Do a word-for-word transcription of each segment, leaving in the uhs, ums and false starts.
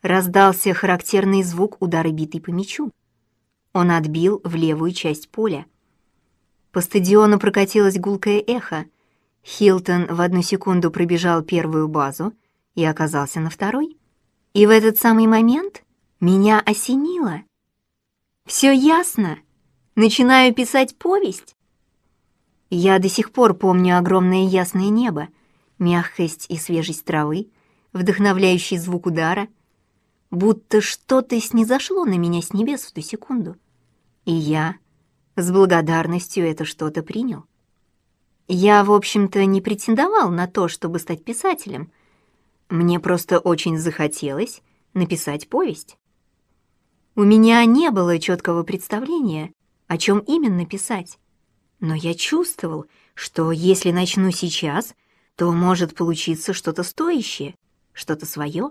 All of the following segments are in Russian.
раздался характерный звук удара битой по мячу. Он отбил в левую часть поля. По стадиону прокатилось гулкое эхо. Хилтон в одну секунду пробежал первую базу и оказался на второй. И в этот самый момент меня осенило. Все ясно. Начинаю писать повесть. Я до сих пор помню огромное ясное небо, мягкость и свежесть травы, вдохновляющий звук удара. Будто что-то снизошло на меня с небес в ту секунду. И я с благодарностью это что-то принял. Я, в общем-то, не претендовал на то, чтобы стать писателем. Мне просто очень захотелось написать повесть. У меня не было четкого представления, о чем именно писать. Но я чувствовал, что если начну сейчас, то может получиться что-то стоящее, что-то свое.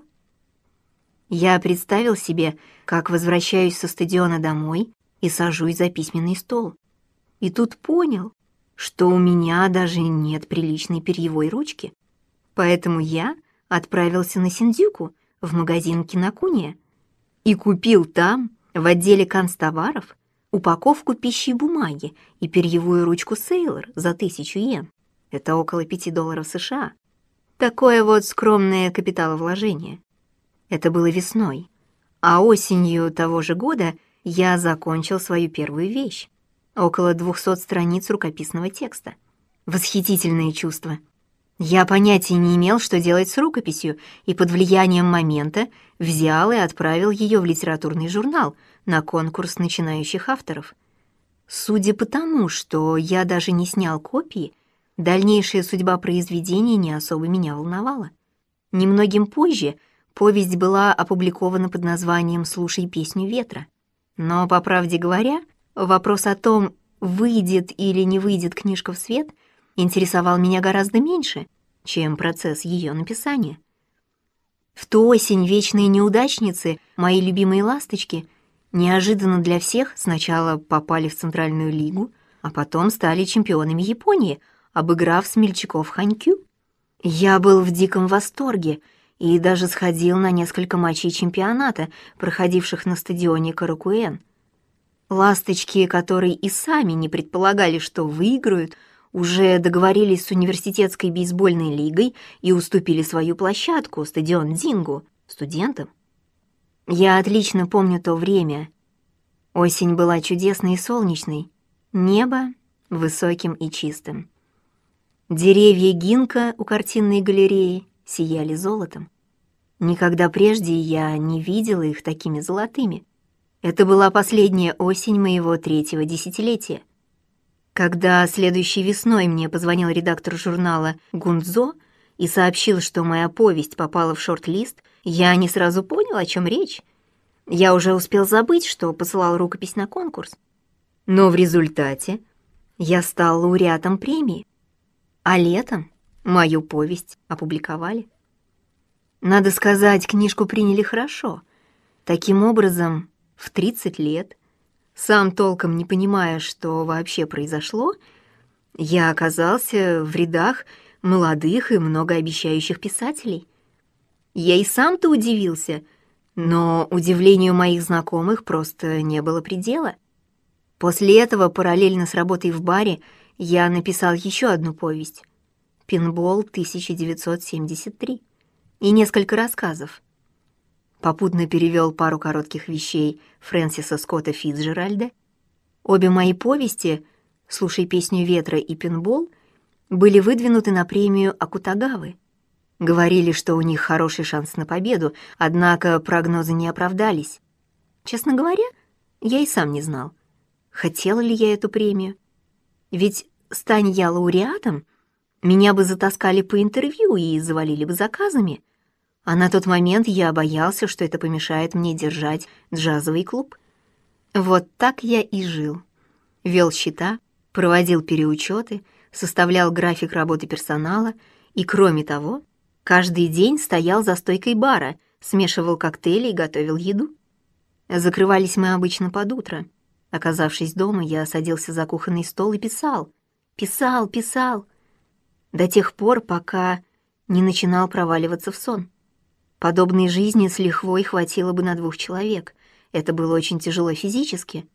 Я представил себе, как возвращаюсь со стадиона домой и сажусь за письменный стол. И тут понял, что у меня даже нет приличной перьевой ручки. Поэтому я отправился на Синдзюку, в магазин Кинокуния, и купил там, в отделе канцтоваров, упаковку пищи и бумаги и перьевую ручку Сейлор за тысячу йен. Это около пяти долларов США. Такое вот скромное капиталовложение. Это было весной, а осенью того же года я закончил свою первую вещь. Около двухсот страниц рукописного текста. Восхитительные чувства. Я понятия не имел, что делать с рукописью, и под влиянием момента взял и отправил ее в литературный журнал на конкурс начинающих авторов. Судя по тому, что я даже не снял копии, дальнейшая судьба произведения не особо меня волновала. Немногим позже повесть была опубликована под названием «Слушай песню ветра». Но, по правде говоря, вопрос о том, выйдет или не выйдет книжка в свет, интересовал меня гораздо меньше, чем процесс ее написания. В ту осень вечные неудачницы, мои любимые ласточки, неожиданно для всех сначала попали в Центральную лигу, а потом стали чемпионами Японии, обыграв смельчаков Ханькю. Я был в диком восторге и даже сходил на несколько матчей чемпионата, проходивших на стадионе Каракуэн. Ласточки, которые и сами не предполагали, что выиграют, уже договорились с университетской бейсбольной лигой и уступили свою площадку, стадион Дингу, студентам. Я отлично помню то время. Осень была чудесной и солнечной, небо высоким и чистым. Деревья гинка у картинной галереи сияли золотом. Никогда прежде я не видела их такими золотыми. Это была последняя осень моего третьего десятилетия. Когда следующей весной мне позвонил редактор журнала «Гунзо» и сообщил, что моя повесть попала в шорт-лист, я не сразу понял, о чем речь. Я уже успел забыть, что посылал рукопись на конкурс. Но в результате я стал лауреатом премии, а летом мою повесть опубликовали. Надо сказать, книжку приняли хорошо. Таким образом, в тридцать лет, сам толком не понимая, что вообще произошло, я оказался в рядах молодых и многообещающих писателей. Я и сам-то удивился, но удивлению моих знакомых просто не было предела. После этого, параллельно с работой в баре, я написал еще одну повесть «Пинбол тысяча девятьсот семьдесят три» и несколько рассказов. Попутно перевел пару коротких вещей Фрэнсиса Скотта Фицджеральда. Обе мои повести «Слушай песню ветра» и «Пинбол» были выдвинуты на премию Акутагавы. Говорили, что у них хороший шанс на победу, однако прогнозы не оправдались. Честно говоря, я и сам не знал, хотела ли я эту премию. Ведь, стань я лауреатом, меня бы затаскали по интервью и завалили бы заказами. А на тот момент я боялся, что это помешает мне держать джазовый клуб. Вот так я и жил. Вел счета, проводил переучеты, составлял график работы персонала и, кроме того, каждый день стоял за стойкой бара, смешивал коктейли и готовил еду. Закрывались мы обычно под утро. Оказавшись дома, я садился за кухонный стол и писал, писал, писал, до тех пор, пока не начинал проваливаться в сон. Подобной жизни с лихвой хватило бы на двух человек. Это было очень тяжело физически.